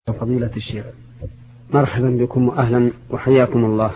فضيلة الشيخ. مرحبا بكم وأهلا وحياكم الله.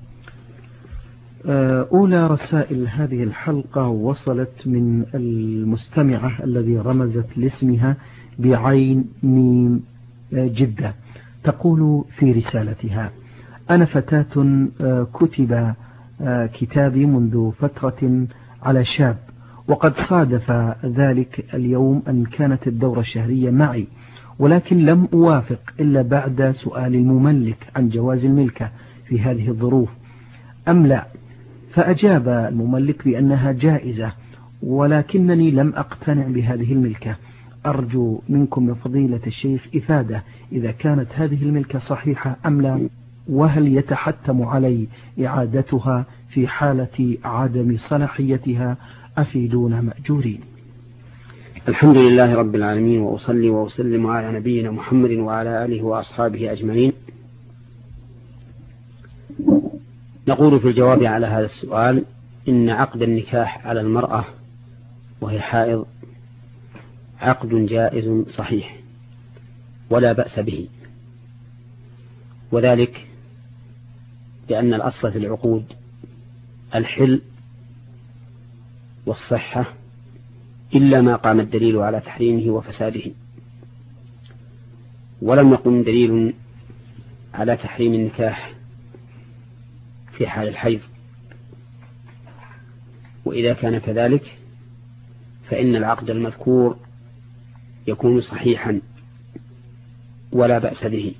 أولى رسائل هذه الحلقة وصلت من المستمعة الذي رمزت لاسمها بعين ميم جدة. تقول في رسالتها: أنا فتاة كتب كتابي منذ فترة على شاب، وقد صادف ذلك اليوم أن كانت الدورة الشهرية معي، ولكن لم أوافق إلا بعد سؤال المملك عن جواز الملكة في هذه الظروف أم لا، فأجاب المملك بأنها جائزة، ولكنني لم أقتنع بهذه الملكة. أرجو منكم يا فضيلة الشيخ إفادة إذا كانت هذه الملكة صحيحة أم لا، وهل يتحتم علي إعادتها في حالة عدم صلاحيتها؟ أفيدونا مأجورين. الحمد لله رب العالمين، وأصلي وأسلم على نبينا محمد وعلى آله وأصحابه أجمعين. نقول في الجواب على هذا السؤال: إن عقد النكاح على المرأة وهي حائض عقد جائز صحيح ولا بأس به، وذلك لأن الأصل في العقود الحل والصحة، إلا ما قام الدليل على تحريمه وفساده، ولم يقم دليل على تحريم النكاح في حال الحيض. وإذا كان كذلك فإن العقد المذكور يكون صحيحا ولا بأس به.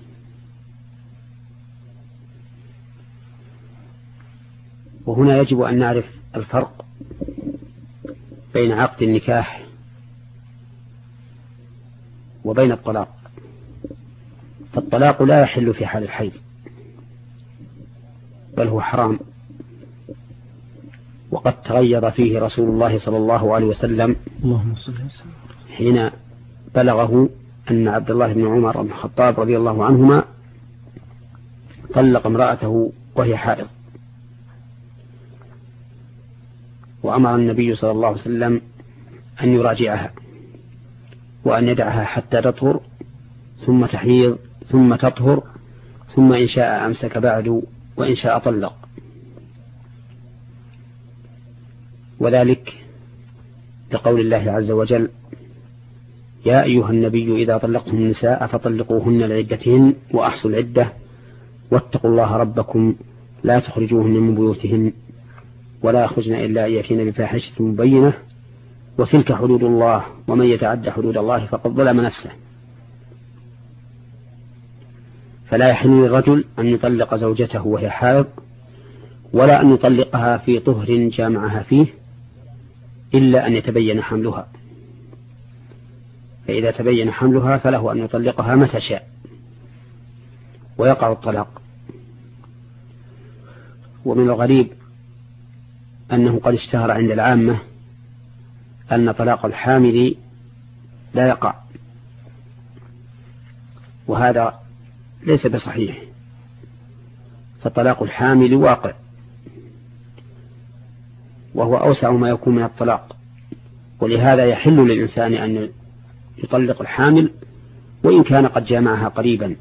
وهنا يجب أن نعرف الفرق بين عقد النكاح وبين الطلاق. فالطلاق لا يحل في حال الحيض، بل هو حرام، وقد تغيظ فيه رسول الله صلى الله عليه وسلم حين بلغه أن عبد الله بن عمر بن الخطاب رضي الله عنهما طلق امرأته وهي حائض، وأمر النبي صلى الله عليه وسلم أن يراجعها وأن يدعها حتى تطهر ثم تحيض ثم تطهر، ثم إن شاء أمسك بعد وإن شاء طلق. وذلك لقول الله عز وجل: يا أيها النبي إذا طلقتم النساء فطلقوهن لعدتهن وأحصوا العدة واتقوا الله ربكم لا تخرجوهن من بيوتهن ولا يخرجن إلا أن يأتين بفاحشة مبينة وتلك حدود الله ومن يتعد حدود الله فقد ظلم نفسه. فلا يحل للرجل أن يطلق زوجته وهي حائض، ولا أن يطلقها في طهر جامعها فيه، إلا أن يتبين حملها، فإذا تبين حملها فله أن يطلقها متى شاء ويقع الطلاق. ومن الغريب أنه قد اشتهر عند العامة أن طلاق الحامل لا يقع، وهذا ليس بصحيح، فطلاق الحامل واقع، وهو أوسع ما يكون من الطلاق، ولهذا يحل للإنسان أن يطلق الحامل وإن كان قد جامعها قريبا،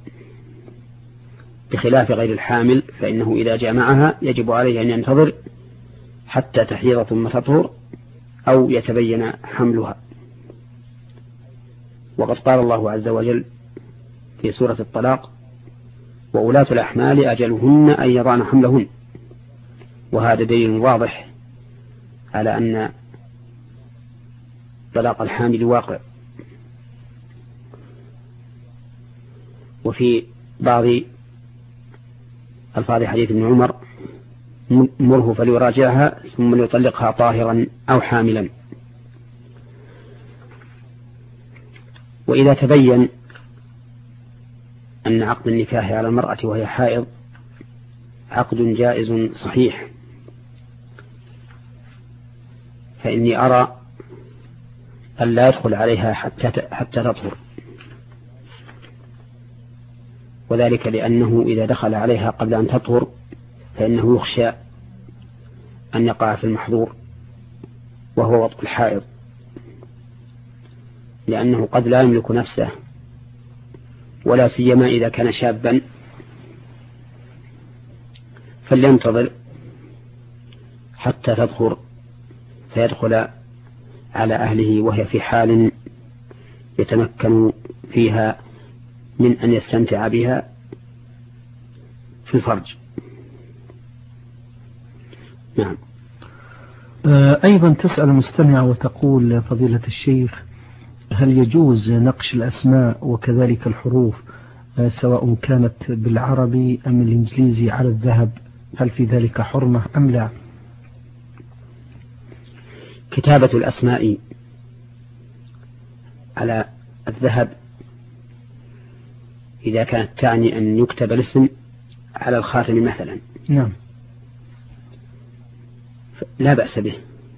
بخلاف غير الحامل فإنه إذا جامعها يجب عليه أن ينتظر حتى تحيض ثم تطهر أو يتبين حملها. وقد قال الله عز وجل في سورة الطلاق: وأولاة الأحمال أجلهن أن يضعن حملهن. وهذا دليل واضح على أن طلاق الحامل واقع. وفي بعض ألفاظ حديث ابن عمر: مره فليراجعها ثم ليطلقها طاهرا أو حاملا. وإذا تبين أن عقد النكاح على المرأة وهي حائض عقد جائز صحيح، فإني أرى أن لا يدخل عليها حتى تطهر، وذلك لأنه إذا دخل عليها قبل أن تطهر فإنه يخشى أن يقع في المحظور وهو وطء الحائض، لأنه قد لا يملك نفسه ولا سيما إذا كان شابا، فلينتظر حتى تطهر فيدخل على أهله وهي في حال يتمكن فيها من أن يستمتع بها في الفرج. نعم. أيضا تسأل المستمع وتقول فضيلة الشيخ: هل يجوز نقش الأسماء وكذلك الحروف سواء كانت بالعربي أم الإنجليزي على الذهب؟ هل في ذلك حرمة أم لا؟ كتابة الأسماء على الذهب إذا كانت تعني أن يكتب الاسم على الخاتم مثلا، نعم، لا بأس به.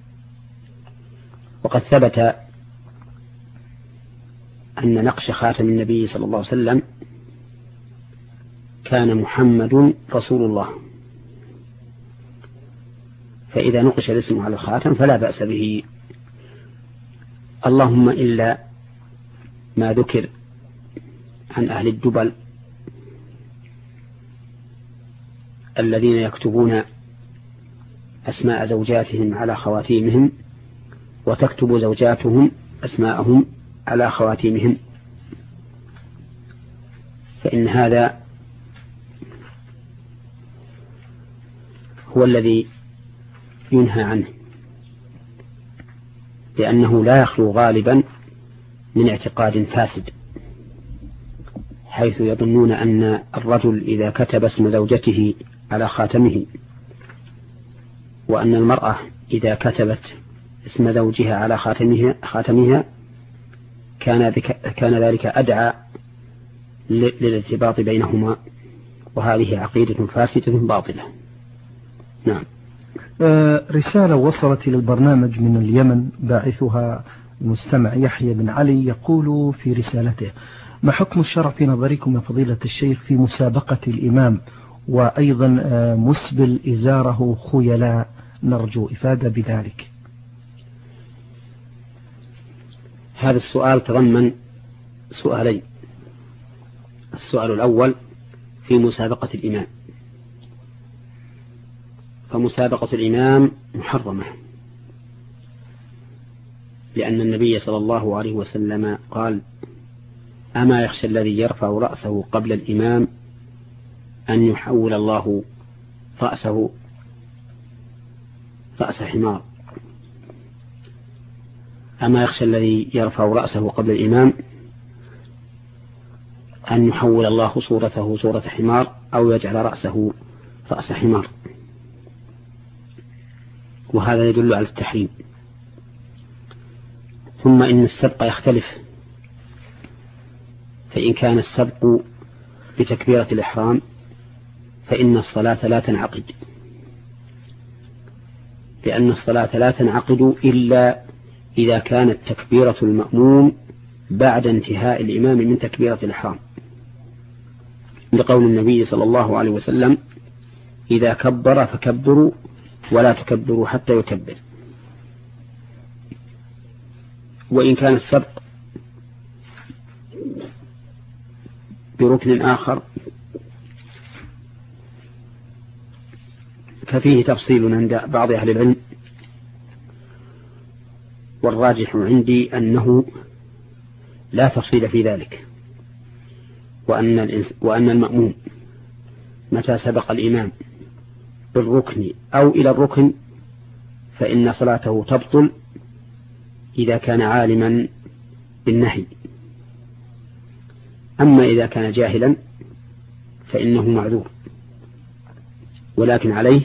وقد ثبت أن نقش خاتم النبي صلى الله عليه وسلم كان محمد رسول الله، فإذا نقش الاسم على الخاتم فلا بأس به. اللهم إلا ما ذكر عن أهل الدبل الذين يكتبون أسماء زوجاتهم على خواتيمهم وتكتب زوجاتهم أسماءهم على خواتيمهم، فإن هذا هو الذي ينهى عنه، لأنه لا يخلو غالبا من اعتقاد فاسد، حيث يظنون أن الرجل إذا كتب اسم زوجته على خاتمه، وأن المرأة إذا كتبت اسم زوجها على خاتمها كان ذلك أدعى للارتباط بينهما، وهذه عقيدة فاسدة باطلة. نعم. رسالة وصلت إلى البرنامج من اليمن، باعثها المستمع يحيى بن علي، يقول في رسالته: ما حكم الشرع في نظركم يا فضيلة الشيخ في مسابقة الإمام وأيضا مسبل إزاره خيلاء؟ نرجو إفادة بذلك. هذا السؤال تضمن سؤالين. السؤال الأول في مسابقة الإمام، فمسابقة الإمام محرمة، لأن النبي صلى الله عليه وسلم قال: أما يخشى الذي يرفع رأسه قبل الإمام أن يحول الله رأسه رأس حمار. أما يخشى الذي يرفع رأسه قبل الإمام أن يحول الله صورته صورة حمار أو يجعل رأسه رأس حمار، وهذا يدل على التحريم. ثم إن السبق يختلف، فإن كان السبق بتكبيرة الإحرام فإن الصلاة لا تنعقد، لأن الصلاة لا تنعقد إلا إذا كانت تكبيرة المأموم بعد انتهاء الإمام من تكبيرة الإحرام، لقول النبي صلى الله عليه وسلم: إذا كبر فكبروا ولا تكبروا حتى يكبر. وإن كان السبق بركن آخر ففيه تفصيل عند بعض أهل العلم، والراجح عندي أنه لا تفصيل في ذلك، وأن المأموم متى سبق الإمام بالركن أو إلى الركن فإن صلاته تبطل إذا كان عالما بالنهي. أما إذا كان جاهلا فإنه معذور، ولكن عليه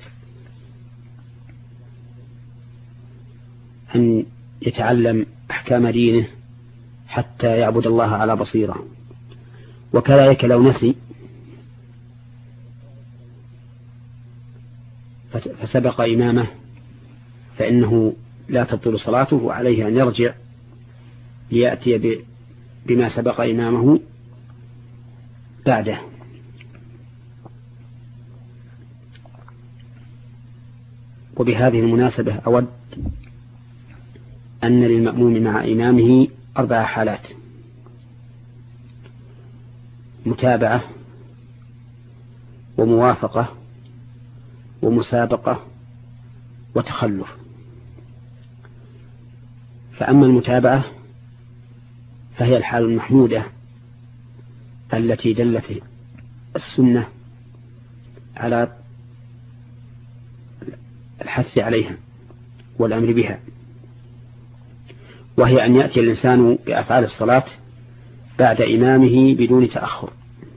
أن يتعلم أحكام دينه حتى يعبد الله على بصيرة. وكذلك لو نسي فسبق إمامه فإنه لا تبطل صلاته، وعليه أن يرجع ليأتي بما سبق إمامه بعده. وبهذه المناسبة أود أن للمأموم مع إمامه 4 حالات: متابعة وموافقة ومسابقة وتخلف. فأما المتابعة فهي الحال المحمودة التي دلت السنة على الحث عليها والأمر بها، وهي أن يأتي الإنسان بأفعال الصلاة بعد إمامه بدون تأخر،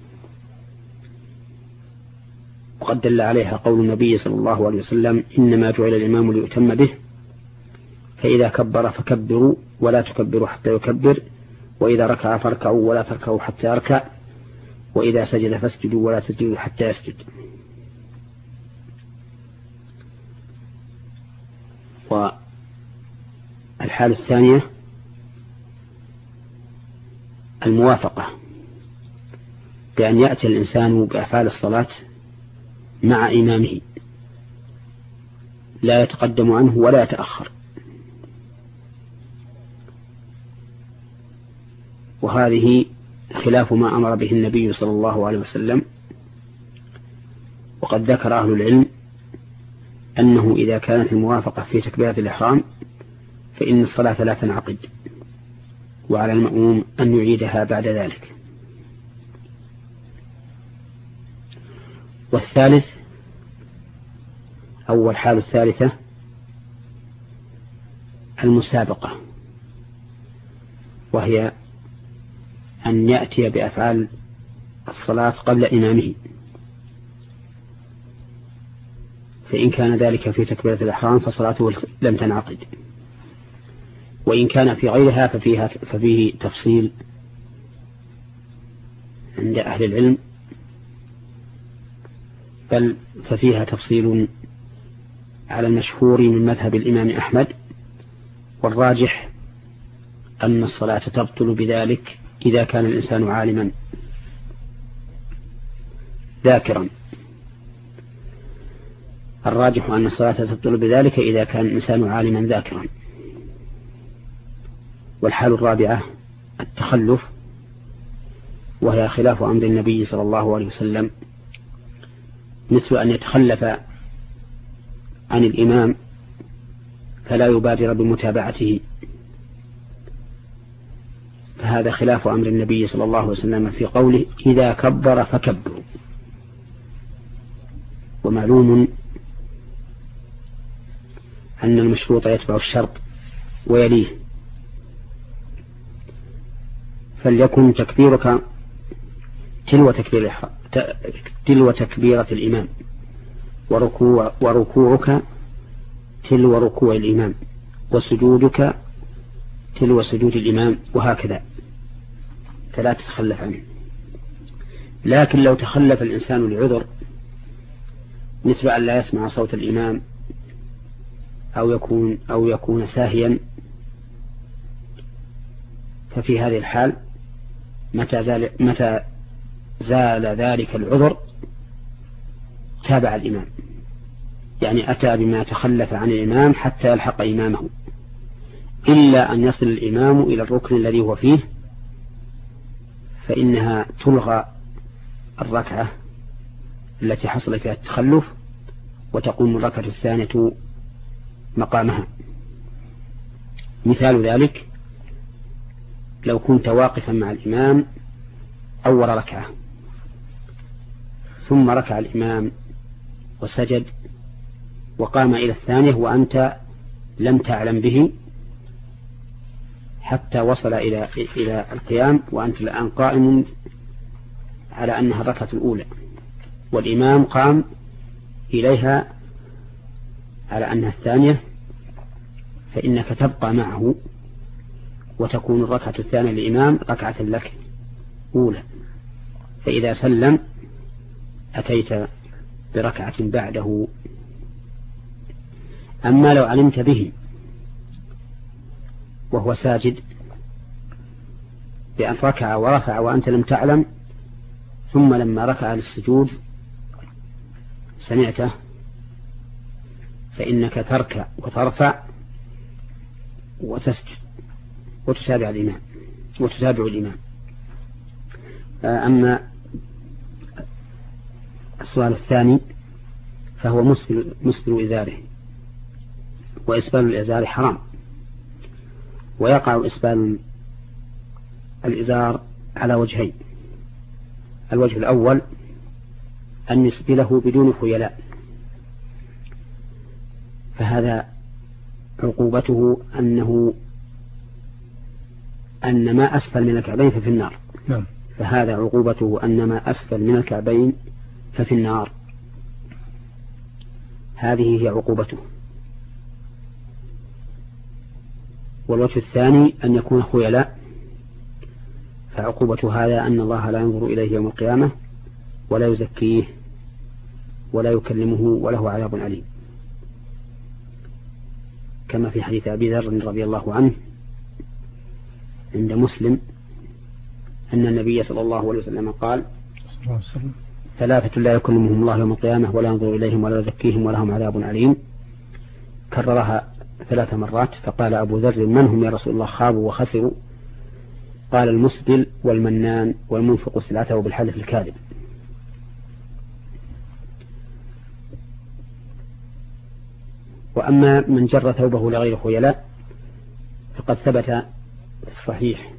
وقد دل عليها قول النبي صلى الله عليه وسلم: إنما جعل الإمام ليؤتم به، فإذا كبر فكبروا ولا تكبروا حتى يكبر، وإذا ركع فاركعوا ولا تركعوا حتى يركع، وإذا سجد فاسجدوا ولا تسجدوا حتى يسجد. والحالة الثانية الموافقة، بأن يأتي الإنسان بأفعال الصلاة مع إمامه لا يتقدم عنه ولا يتأخر، وهذه خلاف ما أمر به النبي صلى الله عليه وسلم. وقد ذكر أهل العلم أنه إذا كانت الموافقة في تكبيرة الإحرام فإن الصلاة لا تنعقد، وعلى المأموم أن يعيدها بعد ذلك. والثالث أول حال الثالثة المسابقة، وهي أن يأتي بأفعال الصلاة قبل إمامه، فإن كان ذلك في تكبيرة الإحرام فصلاته لم تنعقد، وإن كان في غيرها ففيه تفصيل عند أهل العلم، بل ففيها تفصيل على المشهور من مذهب الإمام أحمد، والراجح أن الصلاة تبطل بذلك إذا كان الإنسان عالما ذاكرا. الراجح أن الصلاة تبطل بذلك إذا كان الإنسان عالما ذاكرا. والحال الرابعة التخلف، وهي خلاف أمر النبي صلى الله عليه وسلم، مثل أن يتخلف عن الإمام فلا يبادر بمتابعته، فهذا خلاف أمر النبي صلى الله عليه وسلم في قوله: إذا كبر فكبروا. ومعلوم أن المشروط يتبع الشرط ويليه، فليكن تكبيرك تلو تكبيرة الإمام، وركوعك تلو ركوع الإمام، وسجودك تلو سجود الإمام، وهكذا، فلا تتخلف عنه. لكن لو تخلف الإنسان لعذر، مثل أن لا يسمع صوت الإمام أو يكون ساهيا، ففي هذه الحال متى زال ذلك العذر تابع الإمام، يعني أتى بما تخلف عن الإمام حتى يلحق إمامه، إلا أن يصل الإمام إلى الركن الذي هو فيه، فإنها تلغى الركعة التي حصل فيها التخلف، وتقوم الركعة الثانية مقامها. مثال ذلك: لو كنت واقفا مع الإمام أول ركعة، ثم ركع الإمام وسجد وقام إلى الثانية وأنت لم تعلم به حتى وصل إلى القيام، وأنت الآن قائم على أنها الركعة الأولى، والإمام قام إليها على أنها الثانية، فإنك تبقى معه وتكون الركعة الثانية للإمام ركعة لك أولى، فإذا سلم أتيت بركعة بعده. أما لو علمت به وهو ساجد بأن ركع ورفع وأنت لم تعلم، ثم لما ركع للسجود سمعته، فإنك تركع وترفع وتسجد وتتابع الإمام. أما السؤال الثاني فهو مسبل إزاره، وإسبال الإزار حرام، ويقع إسبال الإزار على وجهين. الوجه الأول أن يسبله بدون خيلاء، فهذا عقوبته أن ما أسفل من الكعبين ففي النار. نعم. فهذا عقوبته أن ما أسفل من الكعبين ففي النار، هذه هي عقوبته. والوجه الثاني أن يكون خيلاء، فعقوبة هذا أن الله لا ينظر إليه يوم القيامة ولا يزكيه ولا يكلمه وله عذاب أليم، كما في حديث أبي ذر رضي الله عنه عند مسلم أن النبي صلى الله عليه وسلم قال: ثلاثة لا يكلمهم الله يوم القيامة ولا ينظر إليهم ولا يزكيهم ولهم عذاب أليم. كررها 3 مرات، فقال أبو ذر: من هم يا رسول الله؟ خابوا وخسروا. قال: المسبل والمنان والمنفق سلعته بالحلف الكاذب. وأما من جر ثوبه لغير خيلاء فقد ثبت في الصحيح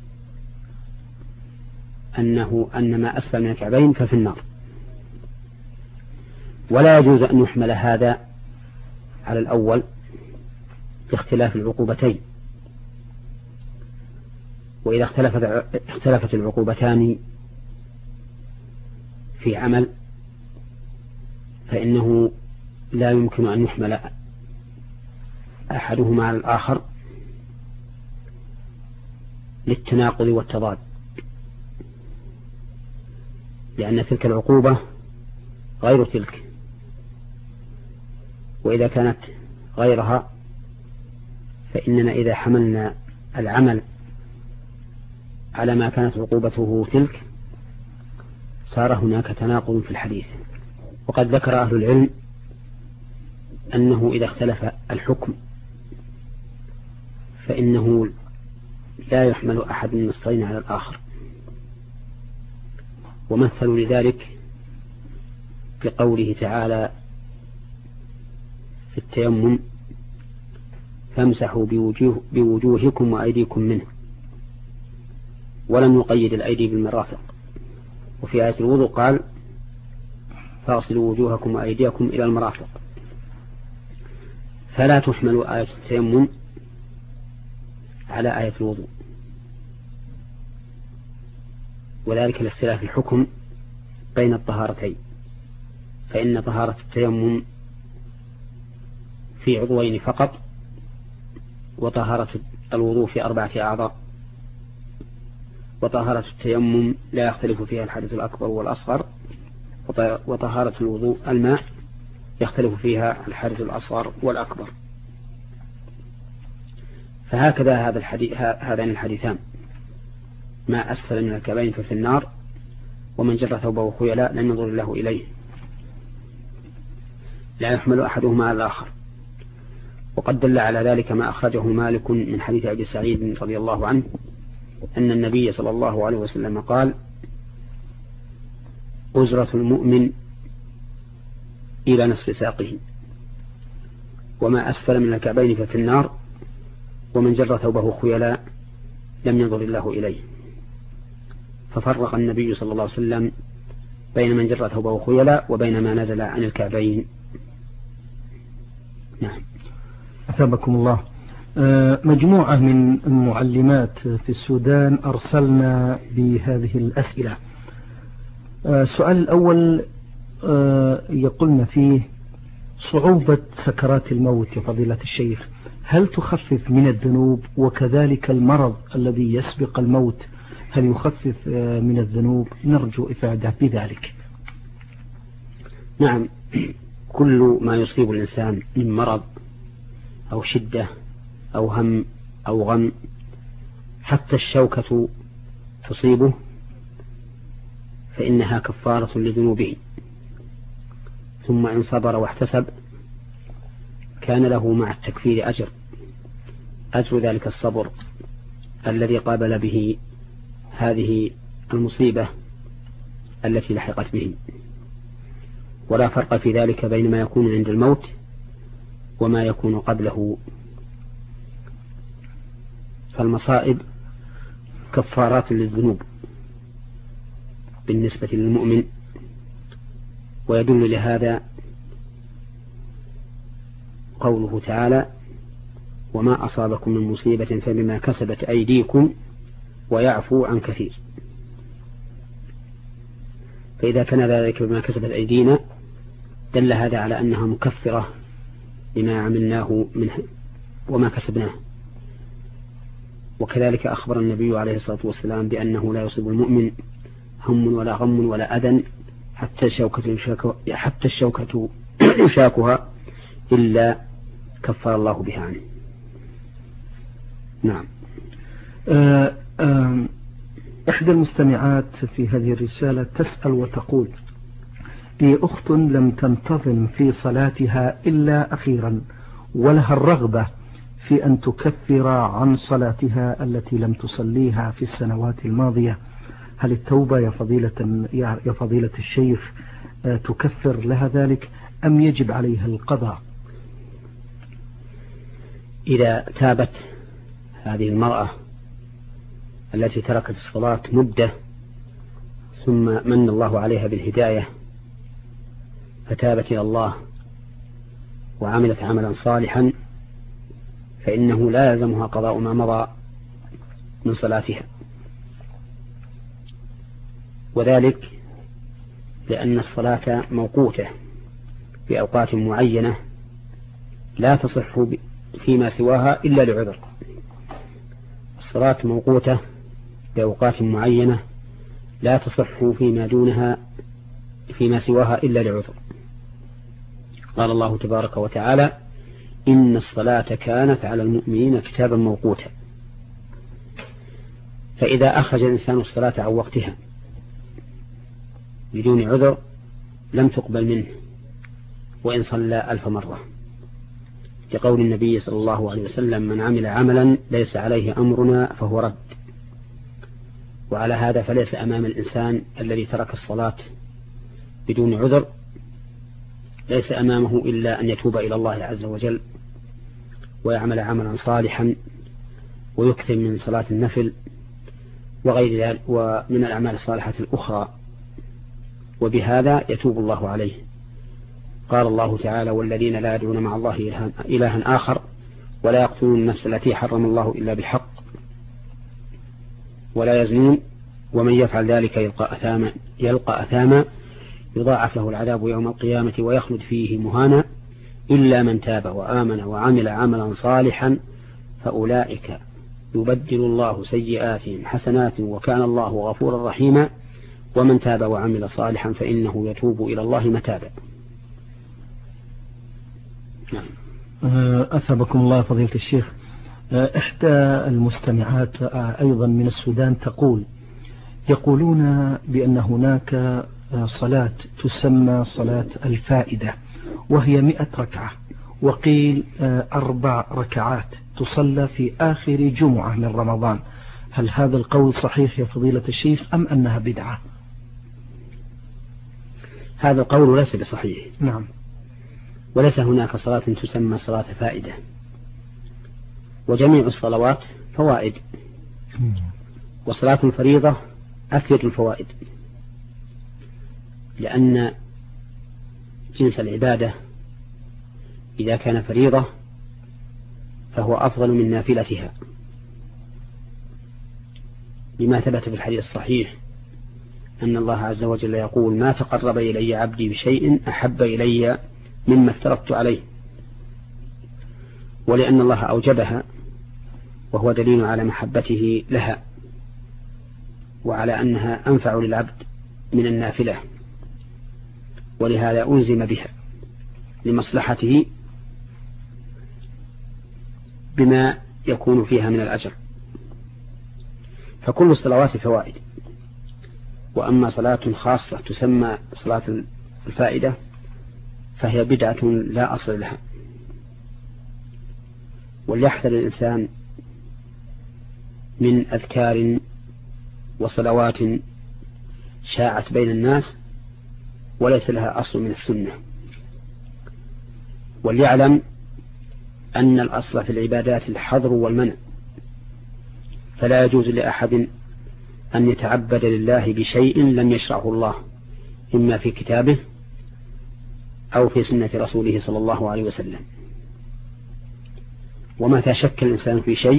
أن ما أسفل من الكعبين ففي النار، ولا يجوز أن يحمل هذا على الأول باختلاف العقوبتين. وإذا اختلفت العقوبتان في عمل فإنه لا يمكن أن يحمل أحدهما على الآخر للتناقض والتضاد، لأن تلك العقوبة غير تلك، وإذا كانت غيرها فإننا إذا حملنا العمل على ما كانت عقوبته تلك صار هناك تناقض في الحديث. وقد ذكر أهل العلم أنه إذا اختلف الحكم فإنه لا يحمل أحد من النصين على الآخر، ومثلوا لذلك بقوله تعالى في التيمم: فامسحوا بوجوهكم وأيديكم منه، ولم يقيد الأيدي بالمرافق. وفي آية الوضوء قال: فاغسلوا وجوهكم وأيديكم إلى المرافق. فلا تحمل آية التيمم على آية الوضوء، وذلك لاختلاف الحكم بين الطهارتين، فإن طهارة التيمم في عضوين فقط، وطهارة الوضوء في 4 أعضاء. وطهارة التيمم لا يختلف فيها الحدث الأكبر والأصغر، وطهارة الوضوء الماء يختلف فيها الحدث الأصغر والأكبر. فهكذا هذان الحديثان: ما أسفل من الكعبين ففي النار، ومن جر ثوبه خيلاء لم ينظر الله إليه، لا يحمل أحدهما على الآخر. وقد دل على ذلك ما أخرجه مالك من حديث أبي سعيد رضي الله عنه أن النبي صلى الله عليه وسلم قال: أزرة المؤمن إلى نصف ساقه، وما أسفل من الكعبين ففي النار، ومن جر ثوبه خيلاء لم ينظر الله إليه. ففرق النبي صلى الله عليه وسلم بين من جر ثوبه خيلاء وبين ما نزل عن الكعبين. نعم. أثابكم الله. مجموعة من المعلمات في السودان أرسلنا بهذه الأسئلة. السؤال الأول يقولنا فيه: صعوبة سكرات الموت يا فضيلة الشيخ، هل تخفف من الذنوب؟ وكذلك المرض الذي يسبق الموت هل يخفف من الذنوب؟ نرجو إفادة بذلك. نعم، كل ما يصيب الإنسان من مرض أو شدة أو هم أو غم، حتى الشوكة تصيبه، فإنها كفارة لذنوبه، ثم إن صبر واحتسب كان له مع التكفير أجر ذلك الصبر الذي قابل به هذه المصيبة التي لحقت به. ولا فرق في ذلك بين ما يكون عند الموت وما يكون قبله. فالمصائب كفارات للذنوب بالنسبة للمؤمن، ويدل لهذا قوله تعالى: وما أصابكم من مصيبة فبما كسبت أيديكم ويعفو عن كثير. فإذا كان ذلك بما كسبت أيدينا دل هذا على أنها مكفرة لما عملناه منه وما كسبناه. وكذلك أخبر النبي عليه الصلاة والسلام بأنه لا يصيب المؤمن هم ولا غم ولا أذى حتى الشوكة يشاكها إلا كفر الله بها عنه. نعم. إحدى المستمعات في هذه الرسالة تسأل وتقول: لي أخت لم تنتظم في صلاتها إلا أخيرا، ولها الرغبة في أن تكفر عن صلاتها التي لم تصليها في السنوات الماضية. هل التوبة يا فضيلة الشيخ تكفر لها ذلك أم يجب عليها القضاء؟ إذا تابت هذه المرأة التي تركت الصلاة مدة ثم من الله عليها بالهداية فتابت إلى الله وعملت عملا صالحا فإنه لا يلزمها قضاء ما مضى من صلاتها، وذلك لأن الصلاة موقوتة في أوقات معينة لا تصح فيما سواها إلا لعذر. الصلاة موقوتة بأوقات معينة لا تصح فيما سواها إلا لعذر. قال الله تبارك وتعالى: إن الصلاة كانت على المؤمنين كتابا موقوتا. فإذا أخرج الإنسان الصلاة عن وقتها بدون عذر لم تقبل منه وإن صلى 1000 مرة، لقول النبي صلى الله عليه وسلم: من عمل عملا ليس عليه أمرنا فهو رد. وعلى هذا فليس أمام الإنسان الذي ترك الصلاة بدون عذر ليس أمامه إلا أن يتوب إلى الله عز وجل ويعمل عملا صالحا ويكثر من صلاة النفل وغير ذلك ومن الأعمال الصالحة الأخرى، وبهذا يتوب الله عليه. قال الله تعالى: والذين لا يدعون مع الله إلها آخر ولا يقتلون النفس التي حرم الله إلا بالحق ولا يزنون ومن يفعل ذلك يلقى أثاما يضاعف له العذاب يوم القيامة ويخلد فيه مهانا إلا من تاب وآمن وعمل عملا صالحا فأولئك يبدل الله سيئاتهم حسنات وكان الله غفورا رحيما ومن تاب وعمل صالحا فإنه يتوب إلى الله متابا. أثابكم الله فضيلة الشيخ. إحدى المستمعات أيضا من السودان يقولون بأن هناك صلاة تسمى صلاة الفائدة وهي 100 ركعة، وقيل 4 ركعات تصلى في آخر جمعة من رمضان. هل هذا القول صحيح يا فضيلة الشيخ أم أنها بدعة؟ هذا القول ليس بصحيح. نعم. وليس هناك صلاة تسمى صلاة فائدة، وجميع الصلوات فوائد، وصلاة الفريضة أكثر الفوائد، لأن جنس العبادة إذا كان فريضة فهو أفضل من نافلتها، لما ثبت في الحديث الصحيح أن الله عز وجل يقول: ما تقرب إلي عبدي بشيء أحب إلي مما افترضت عليه. ولأن الله أوجبها وهو دليل على محبته لها وعلى أنها أنفع للعبد من النافلة، ولهذا ألزم بها لمصلحته بما يكون فيها من الأجر. فكل الصلوات فوائد، وأما صلاة خاصة تسمى صلاة الفائدة فهي بدعة لا أصل لها. وليحذر الإنسان من أذكار وصلوات شاعت بين الناس وليس لها أصل من السنة. وليعلم أن الأصل في العبادات الحظر والمنع، فلا يجوز لأحد أن يتعبد لله بشيء لم يشرعه الله، إما في كتابه أو في سنة رسوله صلى الله عليه وسلم. ومتى شك الإنسان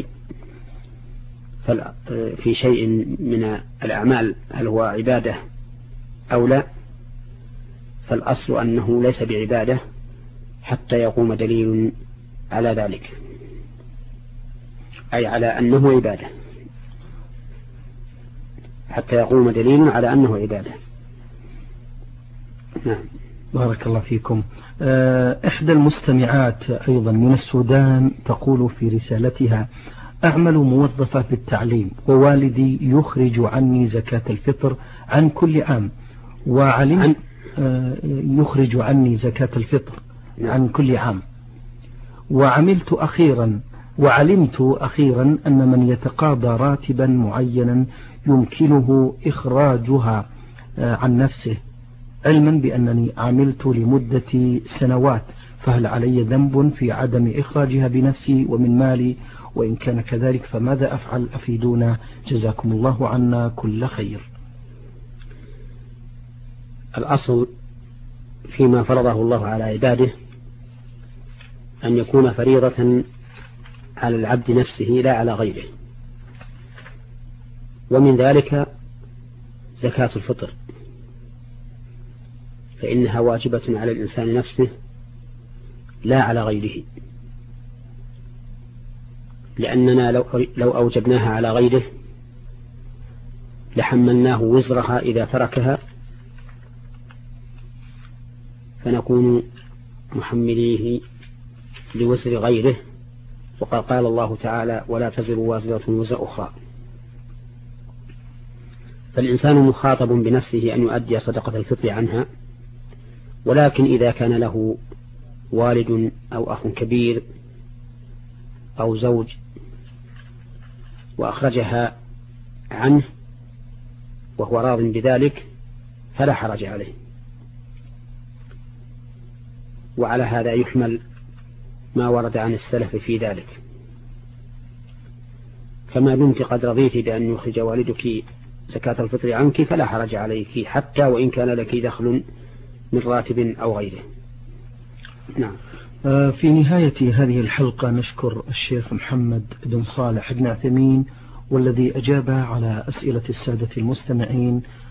في شيء من الأعمال هل هو عبادة أو لا، فالأصل أنه ليس بعبادة حتى يقوم دليل على ذلك، أي على أنه عبادة، حتى يقوم دليل على أنه عبادة. نعم. بارك الله فيكم. إحدى المستمعات أيضا من السودان تقول في رسالتها: أعمل موظفة بالتعليم، ووالدي يخرج عني زكاة الفطر عن كل عام، يخرج عني زكاة الفطر عن كل عام، وعلمت أخيرا أن من يتقاضى راتبا معينا يمكنه إخراجها عن نفسه، علما بأنني عملت لمدة سنوات، فهل علي ذنب في عدم إخراجها بنفسي ومن مالي؟ وإن كان كذلك فماذا أفعل؟ أفيدونا جزاكم الله عنا كل خير. الأصل فيما فرضه الله على عباده أن يكون فريضة على العبد نفسه لا على غيره، ومن ذلك زكاة الفطر، فإنها واجبة على الإنسان نفسه لا على غيره، لأننا لو أوجبناها على غيره لحملناه وزرها إذا تركها، فنكون محمليه لوزر غيره. وقد قال الله تعالى: ولا تزر وازرة وزر أخرى. فالإنسان مخاطب بنفسه أن يؤدي صدقة الفطر عنها، ولكن إذا كان له والد أو أخ كبير أو زوج وأخرجها عنه وهو راض بذلك فلا حرج عليه. وعلى هذا يحمل ما ورد عن السلف في ذلك، فما دمت قد رضيت بأن يخرج والدك زكاة الفطر عنك فلا حرج عليك، حتى وإن كان لك دخل من راتب أو غيره. نعم. في نهاية هذه الحلقة نشكر الشيخ محمد بن صالح بن عثيمين، والذي أجاب على أسئلة السادة المستمعين